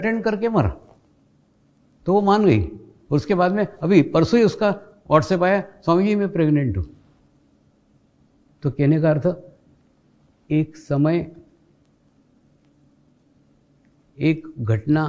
Attend करके मरा, तो वो मान गई। और उसके बाद में अभी परसों ही उसका व्हाट्सएप आया, स्वामी जी मैं प्रेग्नेंट हूँ। तो कहने का अर्थ, एक समय, एक घटना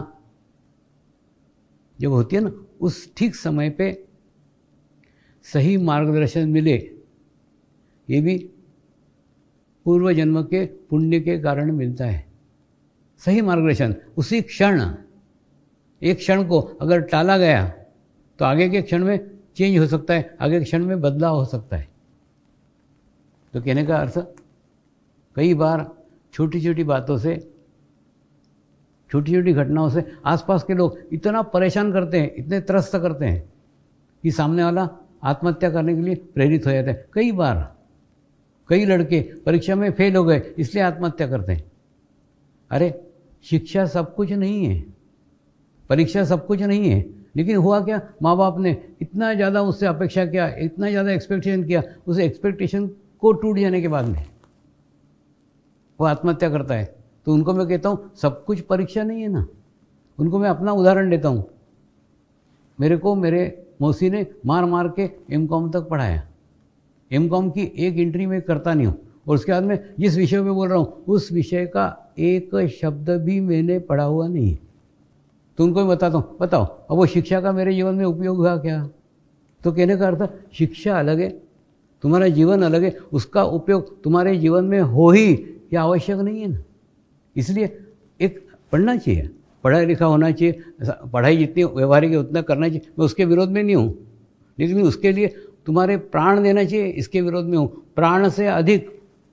जब होती है ना, उस ठीक समय पे सही मार्गदर्शन मिले, ये भी पूर्व जन्म के पुण्य के कारण मिलता है। सही मार्गदर्शन उसी क्षण, एक क्षण को अगर टाला गया तो आगे के क्षण में चेंज हो सकता है, आगे के क्षण में बदलाव हो सकता है। तो कहने का अर्थ, कई बार छोटी छोटी बातों से, छोटी छोटी घटनाओं से आसपास के लोग इतना परेशान करते हैं, इतने त्रस्त करते हैं कि सामने वाला आत्महत्या करने के लिए प्रेरित हो जाता है। कई बार कई लड़के परीक्षा में फेल हो गए इसलिए आत्महत्या करते हैं। अरे शिक्षा सब कुछ नहीं है, परीक्षा सब कुछ नहीं है, लेकिन हुआ क्या, माँ बाप ने इतना ज़्यादा उससे अपेक्षा किया, इतना ज़्यादा एक्सपेक्टेशन किया, उस एक्सपेक्टेशन को टूट जाने के बाद में वो आत्महत्या करता है। तो उनको मैं कहता हूँ सब कुछ परीक्षा नहीं है ना। उनको मैं अपना उदाहरण देता हूँ। मेरे को मेरे मौसी ने मार मार के एमकॉम तक पढ़ाया। एमकॉम की एक एंट्री में करता नहीं हूँ, और उसके बाद में जिस विषय में बोल रहा हूँ उस विषय का एक शब्द भी मैंने पढ़ा हुआ नहीं है। तो उनको मैं बताता हूँ, बताओ अब वो शिक्षा का मेरे जीवन में उपयोग हुआ क्या? तो कहने का अर्थ, शिक्षा अलग है, तुम्हारा जीवन अलग है, उसका उपयोग तुम्हारे जीवन में हो ही ये आवश्यक नहीं है ना। इसलिए एक पढ़ना चाहिए, पढ़ा लिखा होना चाहिए, पढ़ाई जितनी व्यवहारिक है उतना करना चाहिए, मैं उसके विरोध में नहीं हूँ, लेकिन उसके लिए तुम्हारे प्राण देना चाहिए, इसके विरोध में हूँ। प्राण से अधिक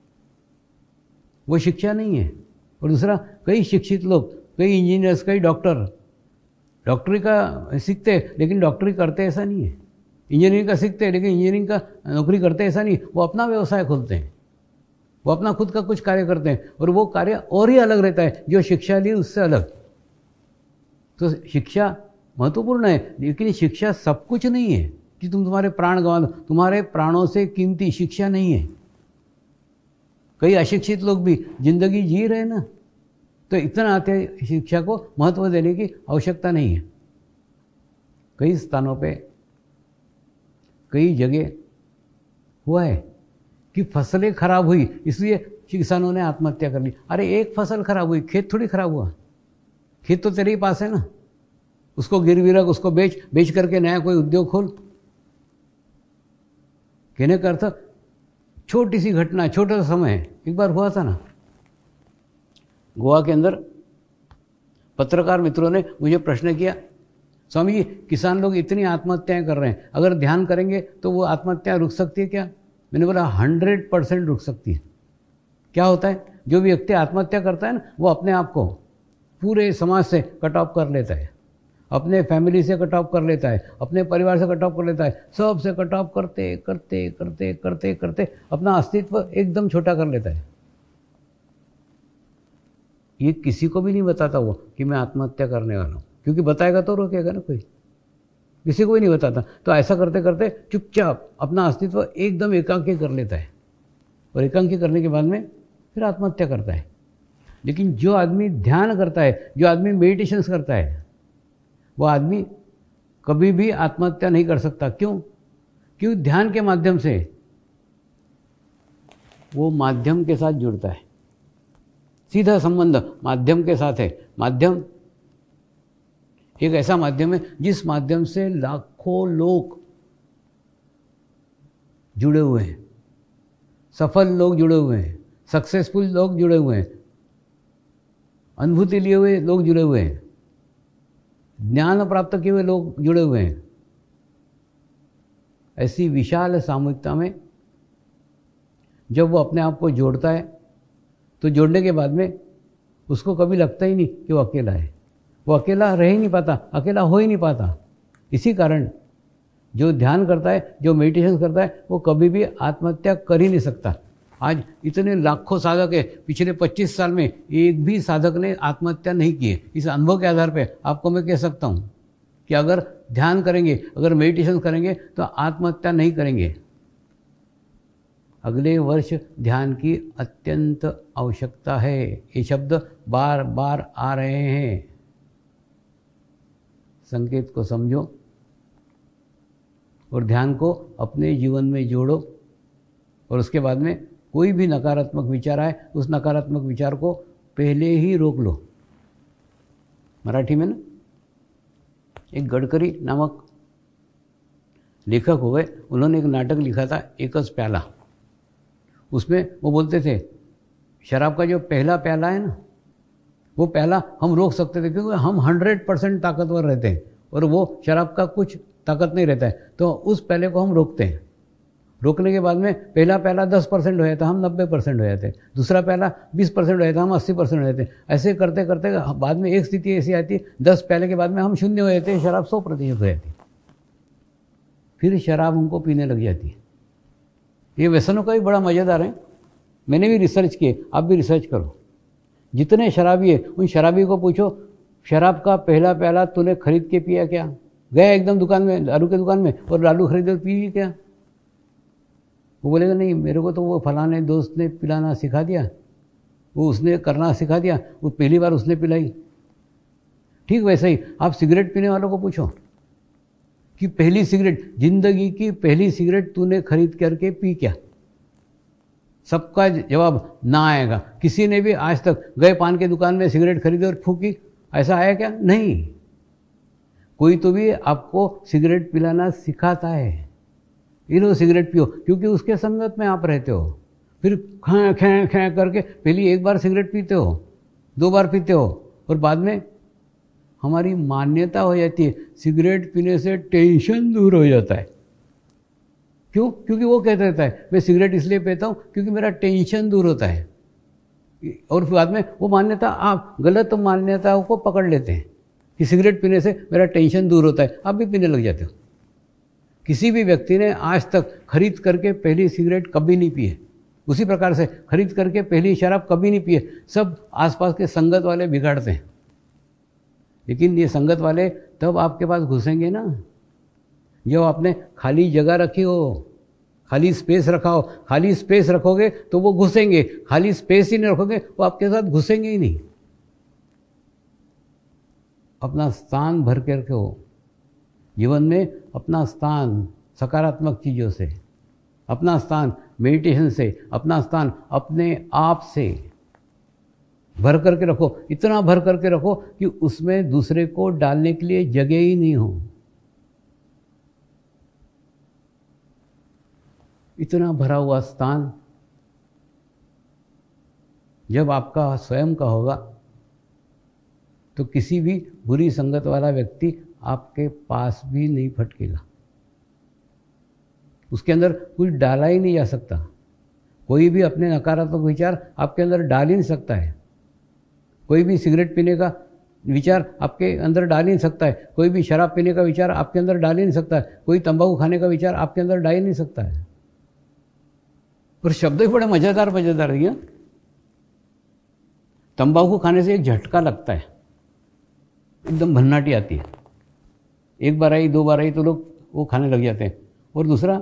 वो शिक्षा नहीं है। और दूसरा, कई शिक्षित लोग, कई इंजीनियर्स, कई डॉक्टरी का सीखते हैं लेकिन डॉक्टरी करते ऐसा नहीं है। इंजीनियरिंग का सीखते हैं लेकिन इंजीनियरिंग का नौकरी करते ऐसा नहीं। वो अपना व्यवसाय खोलते हैं, वो अपना खुद का कुछ कार्य करते हैं, और वो कार्य और ही अलग रहता है, जो शिक्षा ली उससे अलग। तो शिक्षा महत्वपूर्ण है, लेकिन शिक्षा सब कुछ नहीं है कि तुम तुम्हारे प्राण गंवा दो। तुम्हारे प्राणों से कीमती शिक्षा नहीं है। कई अशिक्षित लोग भी जिंदगी जी रहे हैं ना, तो इतना आते हैं, शिक्षा को महत्व देने की आवश्यकता नहीं है। कई स्थानों पे, कई जगह हुआ है कि फसलें खराब हुई इसलिए किसानों ने आत्महत्या कर ली। अरे एक फसल खराब हुई, खेत थोड़ी खराब हुआ, खेत तो तेरे ही पास है ना, उसको गिरवी रख, उसको बेच करके नया कोई उद्योग खोल। कहने का अर्थ, छोटी सी घटना, छोटा सा समय। एक बार हुआ था ना गोवा के अंदर, पत्रकार मित्रों ने मुझे प्रश्न किया, स्वामी जी किसान लोग इतनी आत्महत्याएं कर रहे हैं, अगर ध्यान करेंगे तो वो आत्महत्या रुक सकती है क्या? मैंने बोला 100% रुक सकती है। क्या होता है, जो भी व्यक्ति आत्महत्या करता है ना, वो अपने आप को पूरे समाज से कट ऑफ कर लेता है, अपने फैमिली से कट ऑफ कर लेता है, अपने परिवार से कट ऑफ कर लेता है, सब से कट ऑफ करते करते करते करते करते अपना अस्तित्व एकदम छोटा कर लेता है। ये किसी को भी नहीं बताता वो कि मैं आत्महत्या करने वाला हूँ, क्योंकि बताएगा तो रोकेगा ना कोई, किसी को भी नहीं बताता। तो ऐसा करते करते चुपचाप अपना अस्तित्व एकदम एकांकी कर लेता है, और एकांकी करने के बाद में फिर आत्महत्या करता है। लेकिन जो आदमी ध्यान करता है, जो आदमी मेडिटेशन करता है, वो आदमी कभी भी आत्महत्या नहीं कर सकता। क्यों? क्योंकि ध्यान के माध्यम से वो माध्यम के साथ जुड़ता है, सीधा संबंध माध्यम के साथ है। माध्यम एक ऐसा माध्यम है जिस माध्यम से लाखों लोग जुड़े हुए हैं, सफल लोग जुड़े हुए हैं, सक्सेसफुल लोग जुड़े हुए हैं, अनुभूति लिए हुए लोग जुड़े हुए हैं, ज्ञान प्राप्त किए हुए लोग जुड़े हुए हैं। ऐसी विशाल सामूहिकता में जब वो अपने आप को जोड़ता है, तो जोड़ने के बाद में उसको कभी लगता ही नहीं कि वो अकेला है। वो अकेला रह ही नहीं पाता, अकेला हो ही नहीं पाता। इसी कारण जो ध्यान करता है, जो मेडिटेशन करता है, वो कभी भी आत्महत्या कर ही नहीं सकता। आज इतने लाखों साधक है, पिछले 25 साल में एक भी साधक ने आत्महत्या नहीं की है। इस अनुभव के आधार पे आपको मैं कह सकता हूँ कि अगर ध्यान करेंगे, अगर मेडिटेशन करेंगे तो आत्महत्या नहीं करेंगे। अगले वर्ष ध्यान की अत्यंत आवश्यकता है। ये शब्द बार बार आ रहे हैं। संकेत को समझो और ध्यान को अपने जीवन में जोड़ो, और उसके बाद में कोई भी नकारात्मक विचार आए उस नकारात्मक विचार को पहले ही रोक लो। मराठी में ना एक गडकरी नामक लेखक हुए, उन्होंने एक नाटक लिखा था एकच प्याला। उसमें वो बोलते थे शराब का जो पहला प्याला है ना, वो प्याला हम रोक सकते थे क्योंकि हम 100% ताकतवर रहते हैं और वो शराब का कुछ ताकत नहीं रहता है, तो उस प्याले को हम रोकते हैं। रोकने के बाद में पहला प्याला 10% हो जाता, हम 90% हो जाते, दूसरा प्याला 20% हो जाता, हम 80% हो जाते। ऐसे करते करते बाद में एक स्थिति ऐसी आती है 10 प्याले के बाद में हम 0 हो जाते हैं, शराब 100% हो जाती, फिर शराब हमको पीने लग जाती है। ये व्यसनों का भी बड़ा मज़ेदार है। मैंने भी रिसर्च किए, आप भी रिसर्च करो। जितने शराबी है उन शराबी को पूछो शराब का पहला प्याला तूने खरीद के पिया क्या? गया एकदम दुकान में, दारू के दुकान में, और दारू खरीदे पी क्या? वो बोलेगा नहीं, मेरे को तो वो फलाने दोस्त ने पिलाना सिखा दिया, वो उसने करना सिखा दिया, वो पहली बार उसने पिलाई। ठीक वैसे ही आप सिगरेट पीने वालों को पूछो कि पहली सिगरेट, जिंदगी की पहली सिगरेट तूने खरीद करके पी क्या? सबका जवाब ना आएगा। किसी ने भी आज तक गए पान के दुकान में सिगरेट खरीदे और फूकी, ऐसा आया क्या? नहीं। कोई तो भी आपको सिगरेट पिलाना सिखाता है, इनो सिगरेट पियो, क्योंकि उसके संगत में आप रहते हो। फिर खैं खैं खैं करके पहली एक बार सिगरेट पीते हो, 2 बार पीते हो, और बाद में हमारी मान्यता हो जाती है सिगरेट पीने से टेंशन दूर हो जाता है। क्यों? क्योंकि वो कहता रहता है मैं सिगरेट इसलिए पीता हूँ क्योंकि मेरा टेंशन दूर होता है। और फिर बाद में वो मान्यता, आप गलत मान्यताओं को पकड़ लेते हैं कि सिगरेट पीने से मेरा टेंशन दूर होता है, आप भी पीने लग जाते हो। किसी भी व्यक्ति ने आज तक खरीद करके पहली सिगरेट कभी नहीं पी है, उसी प्रकार से खरीद करके पहली शराब कभी नहीं पी है। सब आसपास के संगत वाले बिगाड़ते हैं। लेकिन ये संगत वाले तब आपके पास घुसेंगे ना जब आपने खाली जगह रखी हो, खाली स्पेस रखा हो। खाली स्पेस रखोगे तो वो घुसेंगे, खाली स्पेस ही नहीं रखोगे वो आपके साथ घुसेंगे ही नहीं। अपना स्थान भर के रखो जीवन में, अपना स्थान सकारात्मक चीज़ों से, अपना स्थान मेडिटेशन से, अपना स्थान अपने आप से भर करके रखो। इतना भर करके रखो कि उसमें दूसरे को डालने के लिए जगह ही नहीं हो। इतना भरा हुआ स्थान जब आपका स्वयं का होगा तो किसी भी बुरी संगत वाला व्यक्ति आपके पास भी नहीं फटकेगा। उसके अंदर कुछ डाला ही नहीं जा सकता। कोई भी अपने नकारात्मक विचार आपके अंदर डाल ही नहीं सकता है। कोई भी सिगरेट पीने का विचार आपके अंदर डाल ही नहीं सकता है। कोई भी शराब पीने का विचार आपके अंदर डाल ही नहीं सकता है। कोई तंबाकू खाने का विचार आपके अंदर डाल ही नहीं सकता है। और शब्द ही बड़े मज़ेदार मज़ेदार है। तंबाकू खाने से एक झटका लगता है, एकदम भन्नाटी आती है। एक बार आई, 2 बार आई तो लोग वो खाने लग जाते हैं। और दूसरा,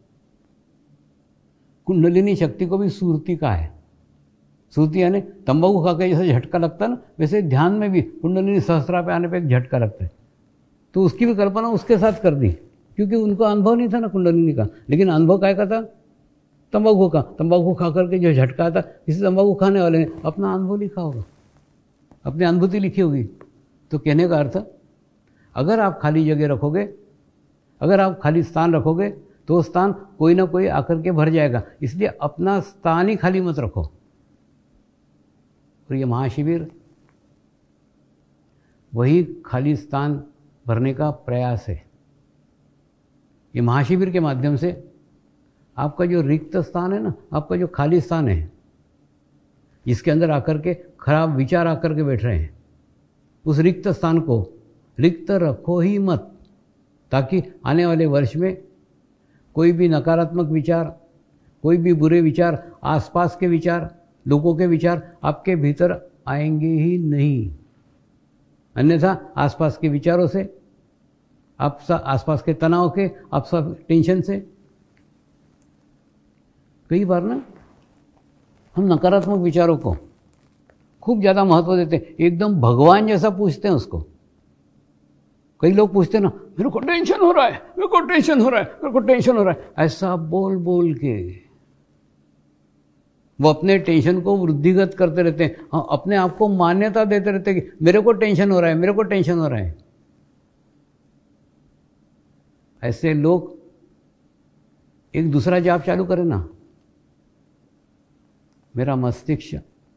कुंडलिनी शक्ति को भी सुरती का है। सुरती यानी तंबाकू खा के जैसे झटका लगता है ना, वैसे ध्यान में भी कुंडलिनी सहस्त्रा पे आने पे एक झटका लगता है। तो उसकी भी कल्पना उसके साथ कर दी, क्योंकि उनको अनुभव नहीं था ना कुंडलिनी का। लेकिन अनुभव काय का था? तंबाकू का। तंबाकू खा करके जो झटका था, किसी तंबाकू खाने वाले ने अपना अनुभव लिखा होगा, अपनी अनुभूति लिखी होगी। तो कहने का अर्थ, अगर आप खाली जगह रखोगे, अगर आप खाली स्थान रखोगे तो स्थान कोई ना कोई आकर के भर जाएगा। इसलिए अपना स्थान ही खाली मत रखो। और ये महाशिविर वही खाली स्थान भरने का प्रयास है। ये महाशिविर के माध्यम से आपका जो रिक्त स्थान है ना, आपका जो खाली स्थान है, जिसके अंदर आकर के खराब विचार आकर के बैठ रहे हैं, उस रिक्त स्थान को रिक्त रखो ही मत, ताकि आने वाले वर्ष में कोई भी नकारात्मक विचार, कोई भी बुरे विचार, आसपास के विचार, लोगों के विचार आपके भीतर आएंगे ही नहीं। अन्यथा आसपास के विचारों से, आप आसपास के तनाव के, आप सब टेंशन से, कई बार ना हम नकारात्मक विचारों को खूब ज़्यादा महत्व देते हैं, एकदम भगवान जैसा पूछते हैं उसको। कई लोग पूछते ना, मेरे को टेंशन हो रहा है, मेरे को टेंशन हो रहा है, मेरे को टेंशन हो रहा है, ऐसा बोल बोल के वो अपने टेंशन को वृद्धिगत करते रहते हैं। हाँ, अपने आप को मान्यता देते रहते हैं कि मेरे को टेंशन हो रहा है, मेरे को टेंशन हो रहा है। ऐसे लोग एक दूसरा जाप चालू करें ना, मेरा मस्तिष्क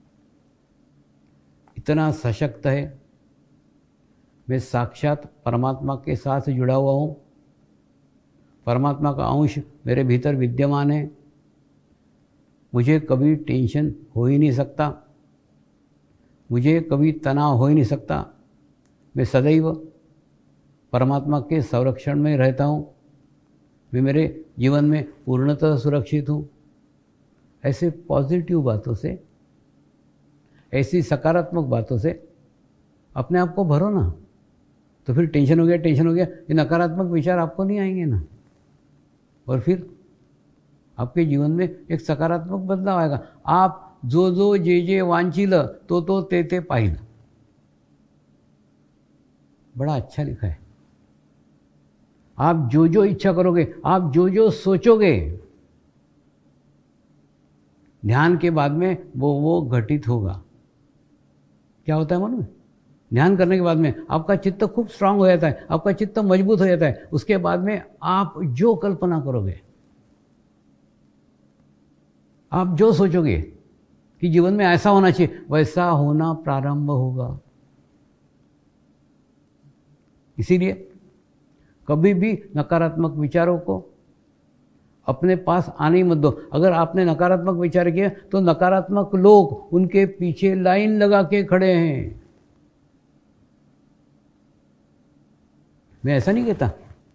इतना सशक्त है, मैं साक्षात परमात्मा के साथ जुड़ा हुआ हूँ, परमात्मा का अंश मेरे भीतर विद्यमान है, मुझे कभी टेंशन हो ही नहीं सकता, मुझे कभी तनाव हो ही नहीं सकता, मैं सदैव परमात्मा के संरक्षण में रहता हूँ, मैं मेरे जीवन में पूर्णतः सुरक्षित हूँ। ऐसे पॉजिटिव बातों से, ऐसी सकारात्मक बातों से अपने आप को भरो ना, तो फिर टेंशन हो गया, टेंशन हो गया, ये नकारात्मक विचार आपको नहीं आएंगे ना, और फिर आपके जीवन में एक सकारात्मक बदलाव आएगा। आप जो जो जे जे वांछिल तो ते ते पाहिल, बड़ा अच्छा लिखा है। आप जो जो इच्छा करोगे, आप जो जो सोचोगे, ध्यान के बाद में वो घटित होगा। क्या होता है मालूम है? ध्यान करने के बाद में आपका चित्त खूब स्ट्रांग हो जाता है, आपका चित्त मजबूत हो जाता है। उसके बाद में आप जो कल्पना करोगे, आप जो सोचोगे कि जीवन में ऐसा होना चाहिए, वैसा होना प्रारंभ होगा। इसीलिए कभी भी नकारात्मक विचारों को अपने पास आने ही मत दो। अगर आपने नकारात्मक विचार किया तो नकारात्मक लोग उनके पीछे लाइन लगा के खड़े हैं। मैं ऐसा नहीं कहता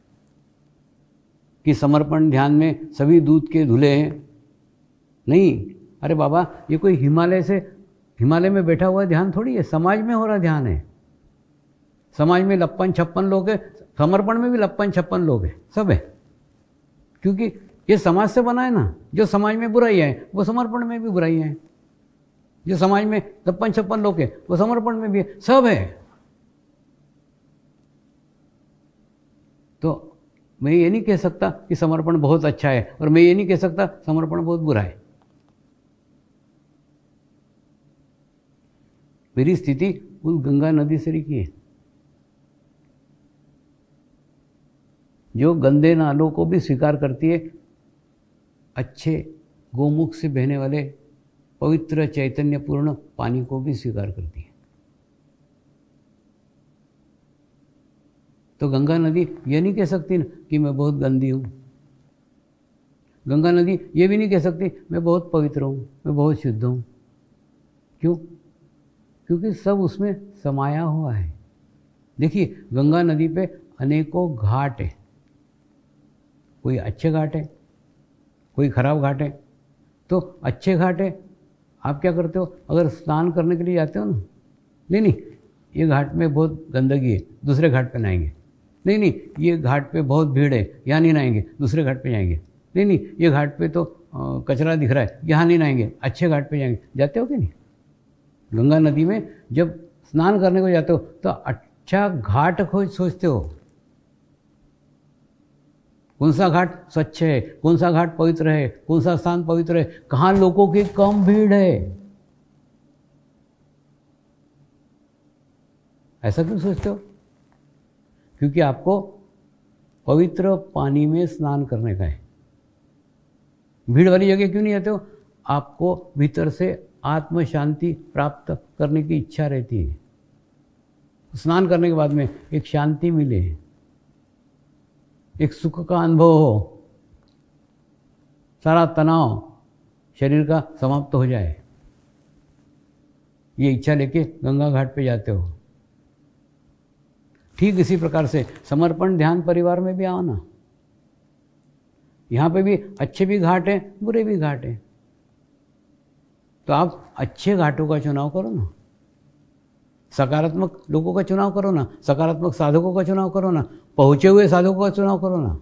कि समर्पण ध्यान में सभी दूध के धुले हैं, नहीं। अरे बाबा, ये कोई हिमालय में बैठा हुआ ध्यान थोड़ी है, समाज में हो रहा ध्यान है। समाज में 56 लोग हैं, समर्पण में भी 56 लोग हैं, सब है। क्योंकि ये समाज से बना है ना। जो समाज में बुराइयाँ हैं वो समर्पण में भी बुराइयाँ हैं, जो समाज में 56 लोग हैं वो समर्पण में भी है, सब है। तो मैं ये नहीं कह सकता कि समर्पण बहुत अच्छा है, और मैं ये नहीं कह सकता समर्पण बहुत बुरा है। मेरी स्थिति उस गंगा नदी से लिखी है, जो गंदे नालों को भी स्वीकार करती है, अच्छे गोमुख से बहने वाले पवित्र चैतन्यपूर्ण पानी को भी स्वीकार करती है। तो गंगा नदी ये नहीं कह सकती कि मैं बहुत गंदी हूँ। गंगा नदी ये भी नहीं कह सकती मैं बहुत पवित्र हूँ, मैं बहुत शुद्ध हूँ। क्यों? क्योंकि सब उसमें समाया हुआ है। देखिए, गंगा नदी पे अनेकों घाट है, कोई अच्छे घाट है, कोई खराब घाट है। तो अच्छे घाट है, आप क्या करते हो? अगर स्नान करने के लिए जाते हो ना, नहीं ये घाट में बहुत गंदगी है, दूसरे घाट पे नहाएंगे। नहीं ये घाट पे बहुत भीड़ है, यहाँ नहीं नहाएंगे, दूसरे घाट पे जाएंगे। नहीं ये घाट पे तो कचरा दिख रहा है, यहाँ नहीं नहाएंगे, अच्छे घाट पे जाएंगे। जाते हो कि नहीं? गंगा नदी में जब स्नान करने को जाते हो तो अच्छा घाट खोज सोचते हो, कौन सा घाट स्वच्छ है, कौन सा घाट पवित्र है, कौन सा स्थान पवित्र है, कहाँ लोगों की कम भीड़ है। ऐसा क्यों सोचते हो? क्योंकि आपको पवित्र पानी में स्नान करने का है। भीड़ वाली जगह क्यों नहीं जाते हो? आपको भीतर से आत्म शांति प्राप्त करने की इच्छा रहती है। स्नान करने के बाद में एक शांति मिले, एक सुख का अनुभव हो, सारा तनाव शरीर का समाप्त हो जाए, ये इच्छा लेके गंगा घाट पे जाते हो। ठीक इसी प्रकार से समर्पण ध्यान परिवार में भी आओ ना। यहाँ पे भी अच्छे भी घाट हैं, बुरे भी घाट हैं। तो आप अच्छे घाटों का चुनाव करो ना, सकारात्मक लोगों का चुनाव करो ना, सकारात्मक साधकों का चुनाव करो ना, पहुँचे हुए साधकों का चुनाव करो ना।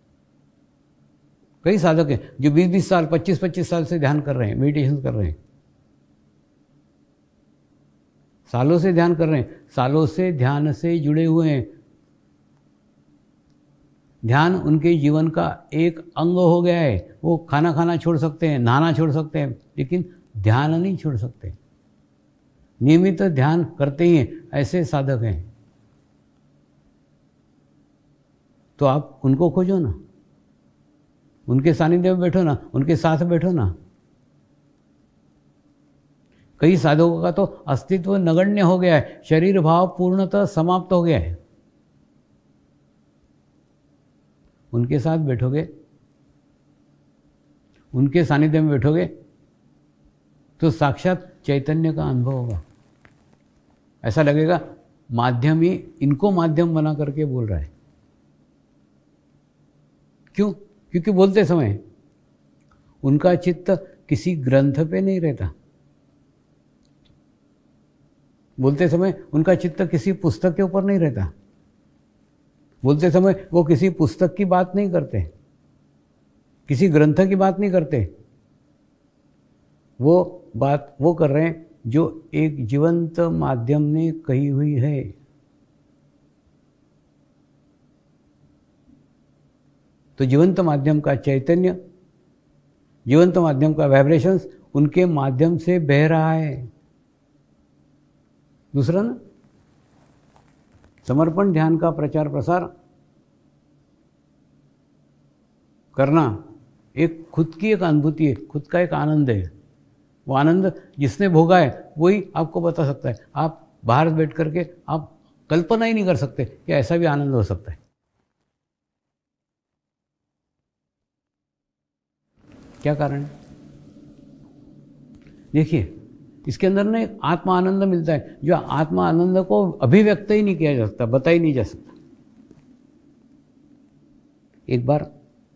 कई साधक हैं जो 20-20 साल 25-25 साल से ध्यान कर रहे हैं, मेडिटेशन कर रहे हैं, सालों से ध्यान कर रहे हैं, सालों से ध्यान से जुड़े हुए हैं, ध्यान उनके जीवन का एक अंग हो गया है। वो खाना खाना छोड़ सकते हैं, नहाना छोड़ सकते हैं, लेकिन ध्यान नहीं छोड़ सकते। नियमित ध्यान करते ही हैं, ऐसे साधक हैं। तो आप उनको खोजो ना, उनके सानिध्य में बैठो ना, उनके साथ बैठो ना। कई साधकों का तो अस्तित्व नगण्य हो गया है, शरीर भाव पूर्णतः समाप्त हो गया है। उनके साथ बैठोगे, उनके सानिध्य में बैठोगे तो साक्षात चैतन्य का अनुभव होगा। ऐसा लगेगा माध्यम ही इनको माध्यम बना करके बोल रहा है। क्यों? क्योंकि बोलते समय उनका चित्त किसी ग्रंथ पे नहीं रहता। बोलते समय उनका चित्त किसी पुस्तक के ऊपर नहीं रहता। बोलते समय वो किसी पुस्तक की बात नहीं करते, किसी ग्रंथ की बात नहीं करते। वो बात वो कर रहे हैं जो एक जीवंत माध्यम ने कही हुई है। तो जीवंत माध्यम का चैतन्य, जीवंत माध्यम का वाइब्रेशंस उनके माध्यम से बह रहा है। दूसरा ना, समर्पण ध्यान का प्रचार प्रसार करना एक खुद की एक अनुभूति है, खुद का एक आनंद है। वो आनंद जिसने भोगा है वही आपको बता सकता है। आप बाहर बैठ करके आप कल्पना ही नहीं कर सकते कि ऐसा भी आनंद हो सकता है। क्या कारण है? देखिए, इसके अंदर ना एक आत्मा आनंद मिलता है, जो आत्मा आनंद को अभिव्यक्त ही नहीं किया जा सकता, बता ही नहीं जा सकता। एक बार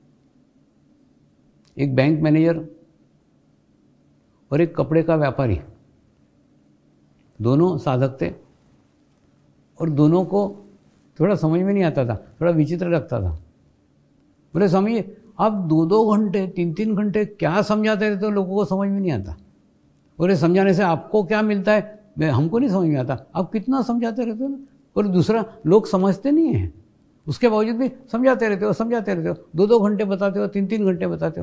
एक बैंक मैनेजर और एक कपड़े का व्यापारी, दोनों साधक थे और दोनों को थोड़ा समझ में नहीं आता था, थोड़ा विचित्र लगता था। बोले, स्वामी जी आप 2-2 घंटे 3-3 घंटे क्या समझाते रहते हो, लोगों को समझ में नहीं आता। और ये समझाने से आपको क्या मिलता है, मैं हमको नहीं समझ में आता। आप कितना समझाते रहते हो ना। और दूसरा, लोग समझते नहीं हैं, उसके बावजूद भी समझाते रहते हो, समझाते रहते हो, 2-2 घंटे बताते हो, 3-3 घंटे बताते हो।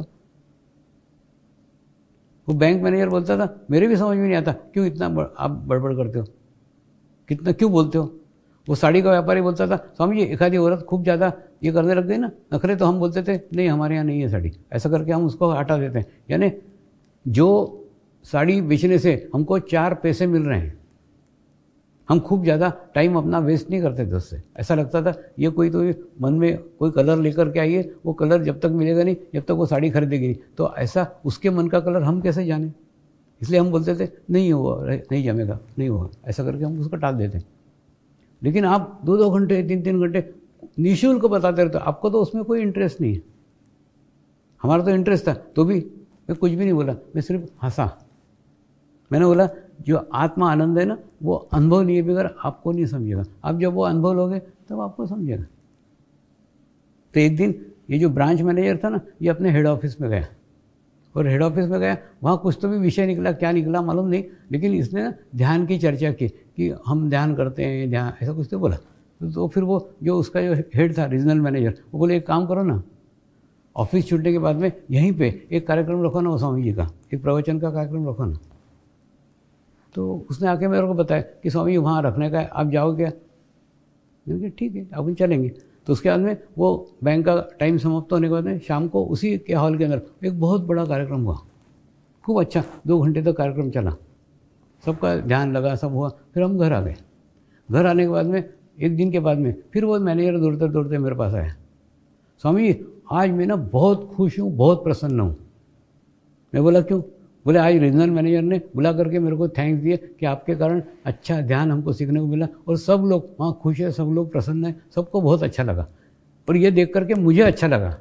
वो बैंक मैनेजर बोलता था, मेरे भी समझ में नहीं आता, क्यों इतना आप बड़बड़ करते हो, कितना क्यों बोलते हो। वो साड़ी का व्यापारी बोलता था, स्वामी जी एक आधी औरत खूब ज़्यादा ये करने लग गई ना नखरे, तो हम बोलते थे नहीं हमारे यहाँ नहीं है साड़ी, ऐसा करके हम उसको हटा देते हैं। यानी जो साड़ी बेचने से हमको 4 पैसे मिल रहे हैं, हम खूब ज़्यादा टाइम अपना वेस्ट नहीं करते थे उससे। ऐसा लगता था ये कोई तो मन में कोई कलर लेकर के आइए, वो कलर जब तक मिलेगा नहीं जब तक वो साड़ी खरीदेगी नहीं, तो ऐसा उसके मन का कलर हम कैसे जाने। इसलिए हम बोलते थे नहीं हुआ, नहीं जमेगा, नहीं हुआ, ऐसा करके हम उसको टाल देते। लेकिन आप 2-2 घंटे 3-3 घंटे निःशुल्क बताते रहते, आपको तो उसमें कोई इंटरेस्ट नहीं है। हमारा तो इंटरेस्ट था, तो भी मैं कुछ भी नहीं बोला, मैं सिर्फ हंसा। मैंने बोला जो आत्मा आनंद है ना, वो अनुभव लिए बगैर आपको नहीं समझेगा। आप जब वो अनुभव लोगे तब आपको समझेगा। तो एक दिन ये जो ब्रांच मैनेजर था ना, ये अपने हेड ऑफिस में गया, और हेड ऑफिस में गया, वहाँ कुछ तो भी विषय निकला, क्या निकला मालूम नहीं, लेकिन इसने ना ध्यान की चर्चा की कि हम ध्यान करते हैं, ध्यान, ऐसा कुछ तो बोला। तो फिर वो जो उसका जो हेड था रीजनल मैनेजर, वो बोले एक काम करो ना, ऑफिस छूटने के बाद में यहीं पे एक कार्यक्रम रखो ना, वो स्वामी जी का एक प्रवचन का कार्यक्रम रखो ना। तो उसने आके मेरे को बताया कि स्वामी जी वहाँ रखने का है, आप जाओगे क्या? मैंने कहा ठीक है, अपन चलेंगे। तो उसके बाद में वो बैंक का टाइम समाप्त होने के बाद में शाम को उसी के हॉल के अंदर एक बहुत बड़ा कार्यक्रम हुआ, खूब अच्छा 2 घंटे तक कार्यक्रम चला, सबका ध्यान लगा, सब हुआ। फिर हम घर आ गए। घर आने के बाद में एक दिन के बाद में फिर वो मैनेजर दौड़ते दौड़ते मेरे पास आया, स्वामी जी आज मैं ना बहुत खुश हूँ, बहुत प्रसन्न हूँ। मैं बोला क्यों? बोले आज रीजनल मैनेजर ने बुला करके मेरे को थैंक्स दिए कि आपके कारण अच्छा ध्यान हमको सीखने को मिला, और सब लोग वहाँ खुश है, सब लोग प्रसन्न हैं, सबको बहुत अच्छा लगा, और ये देख करके मुझे अच्छा लगा।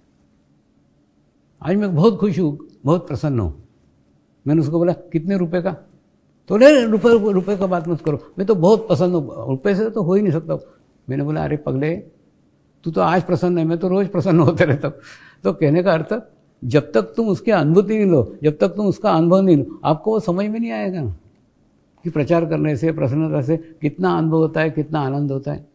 आज मैं बहुत खुश हूँ, बहुत प्रसन्न हूँ। मैंने उसको बोला कितने रुपए का? तो रुपए का बात मत करो, मैं तो बहुत प्रसन्न हूँ, रुपये से तो हो ही नहीं सकता। मैंने बोला अरे पगले, तू तो आज प्रसन्न है, मैं तो रोज़ प्रसन्न होते रहता हूँ। तो कहने का अर्थ, जब तक तुम उसकी अनुभूति नहीं लो, जब तक तुम उसका अनुभव नहीं लो, आपको वो समझ में नहीं आएगा कि प्रचार करने से, प्रसन्नता से कितना अनुभव होता है, कितना आनंद होता है।